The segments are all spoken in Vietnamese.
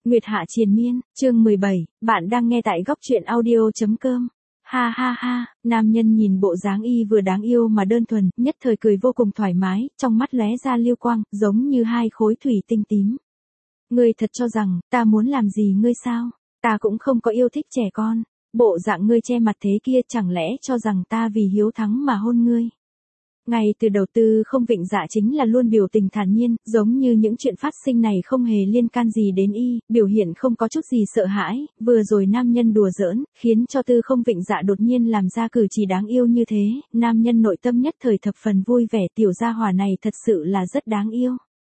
Nguyệt Hạ Triền Miên, chương 17, bạn đang nghe tại góc truyện audio.com. Ha ha ha, nam nhân nhìn bộ dáng y vừa đáng yêu mà đơn thuần, nhất thời cười vô cùng thoải mái, trong mắt lóe ra lưu quang, giống như hai khối thủy tinh tím. Ngươi thật cho rằng, ta muốn làm gì ngươi sao? Ta cũng không có yêu thích trẻ con. Bộ dạng ngươi che mặt thế kia chẳng lẽ cho rằng ta vì hiếu thắng mà hôn ngươi? Ngay từ đầu Tư Không Vịnh Dạ chính là luôn biểu tình thản nhiên, giống như những chuyện phát sinh này không hề liên can gì đến y, biểu hiện không có chút gì sợ hãi, vừa rồi nam nhân đùa giỡn, khiến cho Tư Không Vịnh Dạ đột nhiên làm ra cử chỉ đáng yêu như thế, nam nhân nội tâm nhất thời thập phần vui vẻ, tiểu gia hỏa này thật sự là rất đáng yêu.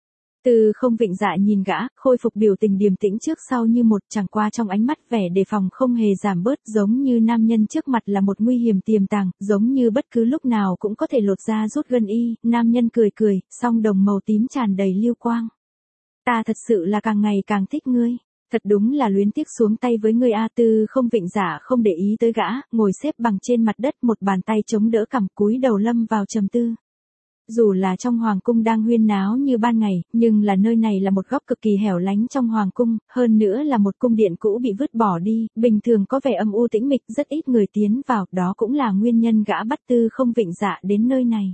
Tư Không Vịnh Dạ nhìn gã, khôi phục biểu tình điềm tĩnh trước sau như một, chẳng qua trong ánh mắt vẻ đề phòng không hề giảm bớt, giống như nam nhân trước mặt là một nguy hiểm tiềm tàng, giống như bất cứ lúc nào cũng có thể lột ra rút gân y, nam nhân cười cười, song đồng màu tím tràn đầy lưu quang. Ta thật sự là càng ngày càng thích ngươi, thật đúng là luyến tiếc xuống tay với ngươi a. Tư Không Vịnh Dạ không để ý tới gã, ngồi xếp bằng trên mặt đất, một bàn tay chống đỡ cằm, cúi đầu lâm vào trầm tư. Dù là trong hoàng cung đang huyên náo như ban ngày, nhưng là nơi này là một góc cực kỳ hẻo lánh trong hoàng cung, hơn nữa là một cung điện cũ bị vứt bỏ đi, bình thường có vẻ âm u tĩnh mịch, rất ít người tiến vào, đó cũng là nguyên nhân gã bắt Tư Không Vịnh Dạ đến nơi này.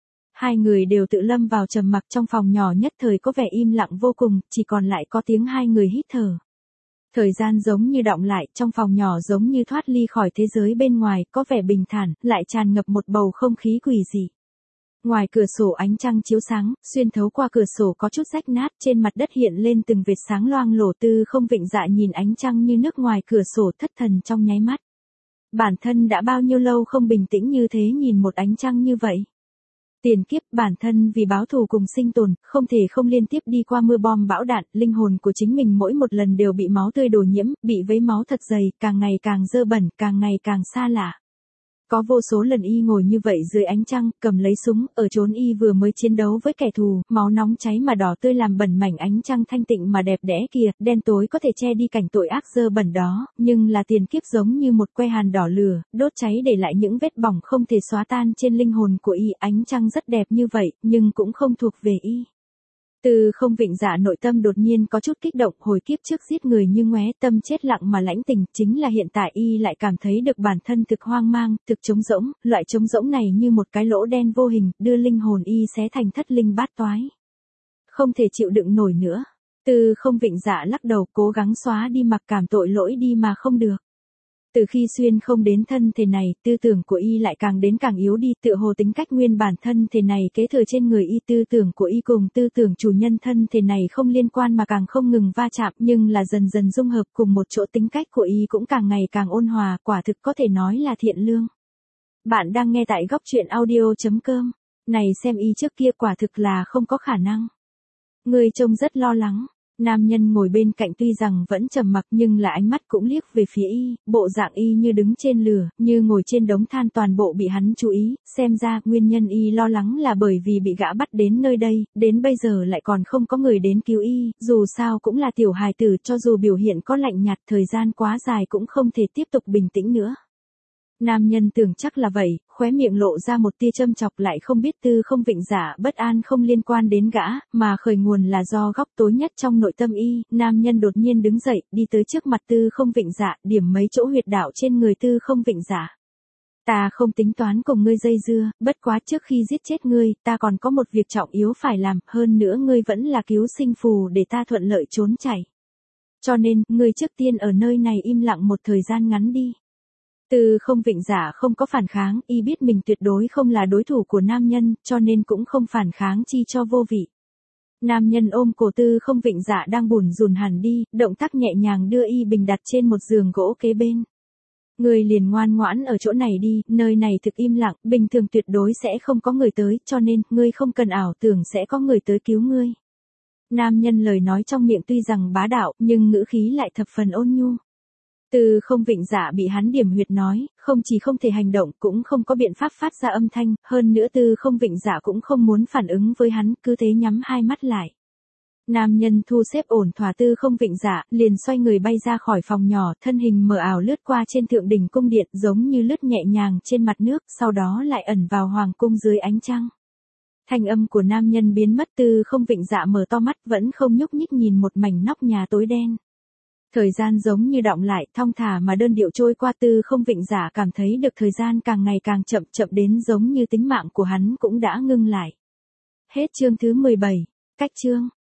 Hai người đều tự lâm vào trầm mặc, trong phòng nhỏ nhất thời có vẻ im lặng vô cùng, chỉ còn lại có tiếng hai người hít thở. Thời gian giống như đọng lại, trong phòng nhỏ giống như thoát ly khỏi thế giới bên ngoài, có vẻ bình thản, lại tràn ngập một bầu không khí quỷ dị. Ngoài cửa sổ ánh trăng chiếu sáng, xuyên thấu qua cửa sổ có chút rách nát, trên mặt đất hiện lên từng vệt sáng loang lổ. Tư Không Vịnh Dạ nhìn ánh trăng như nước ngoài cửa sổ, thất thần trong nháy mắt. Bản thân đã bao nhiêu lâu không bình tĩnh như thế nhìn một ánh trăng như vậy. Tiền kiếp bản thân vì báo thù cùng sinh tồn, không thể không liên tiếp đi qua mưa bom bão đạn, linh hồn của chính mình mỗi một lần đều bị máu tươi đổ nhiễm, bị vấy máu thật dày, càng ngày càng dơ bẩn, càng ngày càng xa lạ. Có vô số lần y ngồi như vậy dưới ánh trăng, cầm lấy súng, ở chốn y vừa mới chiến đấu với kẻ thù, máu nóng cháy mà đỏ tươi làm bẩn mảnh ánh trăng thanh tịnh mà đẹp đẽ kìa, đen tối có thể che đi cảnh tội ác dơ bẩn đó, nhưng là tiền kiếp giống như một que hàn đỏ lửa, đốt cháy để lại những vết bỏng không thể xóa tan trên linh hồn của y. Ánh trăng rất đẹp như vậy, nhưng cũng không thuộc về y. Tư Không Vịnh Dạ nội tâm đột nhiên có chút kích động, hồi kiếp trước giết người như ngoé, tâm chết lặng mà lãnh tình, chính là hiện tại y lại cảm thấy được bản thân thực hoang mang, thực trống rỗng, loại trống rỗng này như một cái lỗ đen vô hình, đưa linh hồn y xé thành thất linh bát toái. Không thể chịu đựng nổi nữa. Tư Không Vịnh Dạ lắc đầu, cố gắng xóa đi mặc cảm tội lỗi đi mà không được. Từ khi xuyên không đến thân thể này, tư tưởng của y lại càng đến càng yếu đi, tựa hồ tính cách nguyên bản thân thể này kế thừa trên người y, tư tưởng của y cùng tư tưởng chủ nhân thân thể này không liên quan mà càng không ngừng va chạm, nhưng là dần dần dung hợp cùng một chỗ, tính cách của y cũng càng ngày càng ôn hòa, quả thực có thể nói là thiện lương. Bạn đang nghe tại góc truyện audio.com. Này xem y trước kia quả thực là không có khả năng. Ngươi trông rất lo lắng. Nam nhân ngồi bên cạnh tuy rằng vẫn trầm mặc nhưng là ánh mắt cũng liếc về phía y, bộ dạng y như đứng trên lửa, như ngồi trên đống than, toàn bộ bị hắn chú ý, xem ra nguyên nhân y lo lắng là bởi vì bị gã bắt đến nơi đây, đến bây giờ lại còn không có người đến cứu y, dù sao cũng là tiểu hài tử, cho dù biểu hiện có lạnh nhạt, thời gian quá dài cũng không thể tiếp tục bình tĩnh nữa. Nam nhân tưởng chắc là vậy, khóe miệng lộ ra một tia châm chọc, lại không biết Tư Không Vịnh Dạ bất an không liên quan đến gã, mà khởi nguồn là do góc tối nhất trong nội tâm y. Nam nhân đột nhiên đứng dậy, đi tới trước mặt Tư Không Vịnh Dạ, điểm mấy chỗ huyệt đạo trên người Tư Không Vịnh Dạ. Ta không tính toán cùng ngươi dây dưa, bất quá trước khi giết chết ngươi, ta còn có một việc trọng yếu phải làm, hơn nữa ngươi vẫn là cứu sinh phù để ta thuận lợi trốn chạy. Cho nên, ngươi trước tiên ở nơi này im lặng một thời gian ngắn đi. Tư Không Vịnh Dạ không có phản kháng, y biết mình tuyệt đối không là đối thủ của nam nhân, cho nên cũng không phản kháng chi cho vô vị. Nam nhân ôm cổ Tư Không Vịnh Dạ đang bủn rủn hẳn đi, động tác nhẹ nhàng đưa y bình đặt trên một giường gỗ kế bên. Ngươi liền ngoan ngoãn ở chỗ này đi, nơi này thực im lặng, bình thường tuyệt đối sẽ không có người tới, cho nên, ngươi không cần ảo tưởng sẽ có người tới cứu ngươi. Nam nhân lời nói trong miệng tuy rằng bá đạo, nhưng ngữ khí lại thập phần ôn nhu. Tư Không Vịnh Dạ bị hắn điểm huyệt nói, không chỉ không thể hành động, cũng không có biện pháp phát ra âm thanh, hơn nữa Tư Không Vịnh Dạ cũng không muốn phản ứng với hắn, cứ thế nhắm hai mắt lại. Nam nhân thu xếp ổn thỏa Tư Không Vịnh Dạ, liền xoay người bay ra khỏi phòng nhỏ, thân hình mờ ảo lướt qua trên thượng đỉnh cung điện, giống như lướt nhẹ nhàng trên mặt nước, sau đó lại ẩn vào hoàng cung dưới ánh trăng. Thanh âm của nam nhân biến mất, Tư Không Vịnh Dạ mở to mắt, vẫn không nhúc nhích nhìn một mảnh nóc nhà tối đen. Thời gian giống như đọng lại, thong thả mà đơn điệu trôi qua. Tư Không Vịnh Giả cảm thấy được thời gian càng ngày càng chậm chậm đến giống như tính mạng của hắn cũng đã ngưng lại. Hết chương thứ 17. Cách chương.